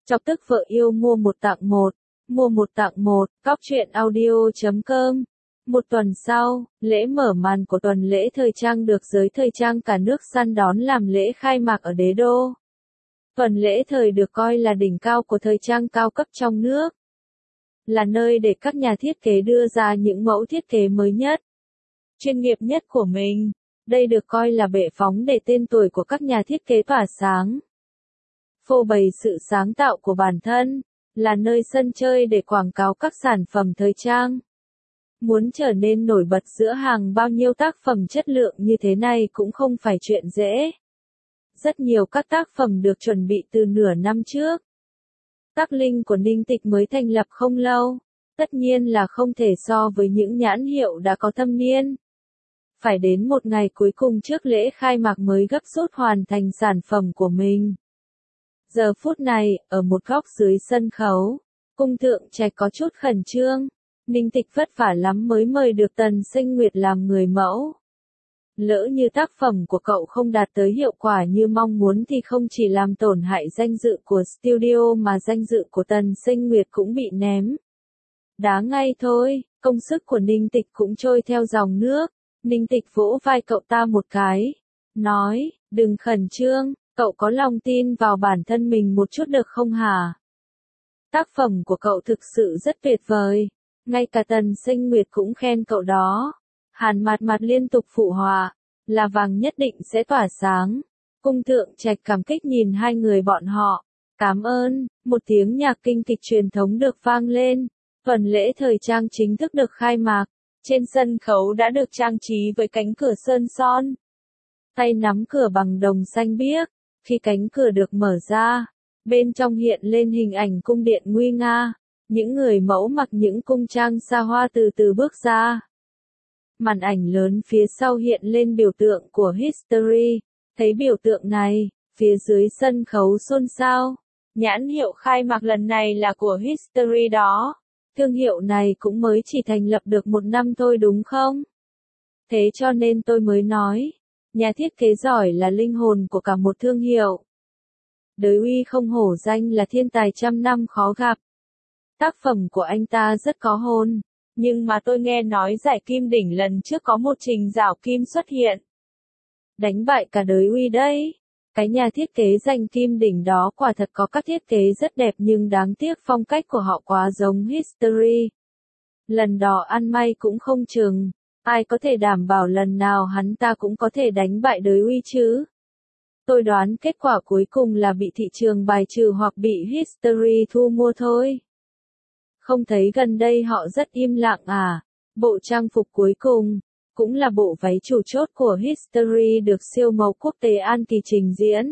Chọc tức vợ yêu mua một tặng một. Mua một tặng một, cóc.truyện.audio.com. Một tuần sau, lễ mở màn của tuần lễ thời trang được giới thời trang cả nước săn đón làm lễ khai mạc ở Đế Đô. Tuần lễ thời được coi là đỉnh cao của thời trang cao cấp trong nước. Là nơi để các nhà thiết kế đưa ra những mẫu thiết kế mới nhất, chuyên nghiệp nhất của mình. Đây được coi là bệ phóng để tên tuổi của các nhà thiết kế tỏa sáng. Phô bày sự sáng tạo của bản thân, là nơi sân chơi để quảng cáo các sản phẩm thời trang. Muốn trở nên nổi bật giữa hàng bao nhiêu tác phẩm chất lượng như thế này cũng không phải chuyện dễ. Rất nhiều các tác phẩm được chuẩn bị từ nửa năm trước. Tác Linh của Ninh Tịch mới thành lập không lâu, tất nhiên là không thể so với những nhãn hiệu đã có thâm niên. Phải đến một ngày cuối cùng trước lễ khai mạc mới gấp rút hoàn thành sản phẩm của mình. Giờ phút này, ở một góc dưới sân khấu, Cung Thượng Trạch có chút khẩn trương. Ninh Tịch vất vả lắm mới mời được Tần Sinh Nguyệt làm người mẫu. Lỡ như tác phẩm của cậu không đạt tới hiệu quả như mong muốn thì không chỉ làm tổn hại danh dự của studio mà danh dự của Tần Sinh Nguyệt cũng bị ném. Đá ngay thôi, công sức của Ninh Tịch cũng trôi theo dòng nước. Ninh Tịch vỗ vai cậu ta một cái, nói, đừng khẩn trương, cậu có lòng tin vào bản thân mình một chút được không hả? Tác phẩm của cậu thực sự rất tuyệt vời, ngay cả Tần Sinh Nguyệt cũng khen cậu đó. Hàn Mạt Mạt liên tục phụ họa, là vàng nhất định sẽ tỏa sáng. Cung Thượng Trạch cảm kích nhìn hai người bọn họ. Cảm ơn, một tiếng nhạc kinh kịch truyền thống được vang lên. Tuần lễ thời trang chính thức được khai mạc. Trên sân khấu đã được trang trí với cánh cửa sơn son. Tay nắm cửa bằng đồng xanh biếc. Khi cánh cửa được mở ra, bên trong hiện lên hình ảnh cung điện nguy nga. Những người mẫu mặc những cung trang xa hoa từ từ bước ra. Màn ảnh lớn phía sau hiện lên biểu tượng của History. Thấy biểu tượng này, phía dưới sân khấu xôn xao. Nhãn hiệu khai mạc lần này là của History đó. Thương hiệu này cũng mới chỉ thành lập được 1 năm thôi đúng không? Thế cho nên tôi mới nói, nhà thiết kế giỏi là linh hồn của cả một thương hiệu. Đới Uy không hổ danh là thiên tài trăm năm khó gặp. Tác phẩm của anh ta rất có hồn, nhưng mà tôi nghe nói giải Kim Đỉnh lần trước có một Trình Giảo Kim xuất hiện. Đánh bại cả Đới Uy đấy. Cái nhà thiết kế giành Kim Đỉnh đó quả thật có các thiết kế rất đẹp nhưng đáng tiếc phong cách của họ quá giống History. Lần đó ăn may cũng không chừng, ai có thể đảm bảo lần nào hắn ta cũng có thể đánh bại Đới Uy chứ? Tôi đoán kết quả cuối cùng là bị thị trường bài trừ hoặc bị History thu mua thôi. Không thấy gần đây họ rất im lặng à? Bộ trang phục cuối cùng, cũng là bộ váy chủ chốt của History được siêu mẫu quốc tế An Kỳ trình diễn.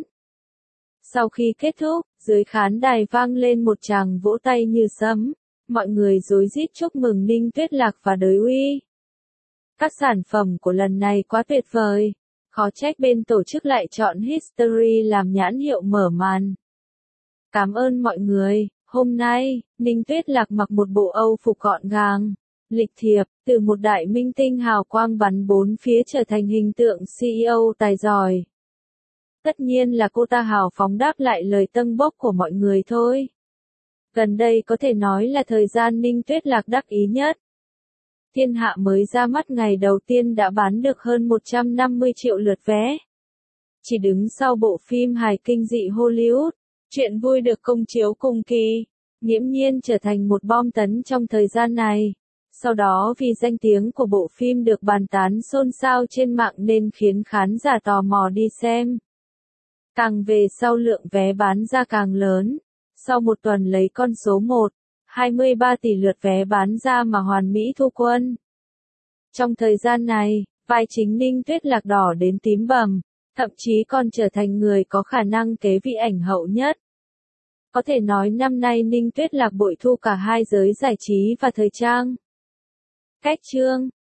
Sau khi kết thúc, dưới khán đài vang lên một tràng vỗ tay như sấm. Mọi người rối rít chúc mừng Ninh Tuyết Lạc và Đới Uy. Các sản phẩm của lần này quá tuyệt vời. Khó trách bên tổ chức lại chọn History làm nhãn hiệu mở màn. Cảm ơn mọi người. Hôm nay, Ninh Tuyết Lạc mặc một bộ Âu phục gọn gàng, lịch thiệp, từ một đại minh tinh hào quang bắn bốn phía trở thành hình tượng CEO tài giỏi. Tất nhiên là cô ta hào phóng đáp lại lời tâng bốc của mọi người thôi. Gần đây có thể nói là thời gian Ninh Tuyết Lạc đắc ý nhất. Thiên Hạ mới ra mắt ngày đầu tiên đã bán được hơn 150 triệu lượt vé. Chỉ đứng sau bộ phim hài kinh dị Hollywood, Chuyện vui được công chiếu cùng kỳ, nghiễm nhiên trở thành một bom tấn trong thời gian này. Sau đó vì danh tiếng của bộ phim được bàn tán xôn xao trên mạng nên khiến khán giả tò mò đi xem. Càng về sau lượng vé bán ra càng lớn. Sau một tuần lấy con số 23 tỷ lượt vé bán ra mà hoàn mỹ thu quân. Trong thời gian này, vai chính Ninh Tuyết Lạc đỏ đến tím bầm, thậm chí còn trở thành người có khả năng kế vị ảnh hậu nhất. Có thể nói năm nay Ninh Tuyết Lạc bội thu cả hai giới giải trí và thời trang. Cách chương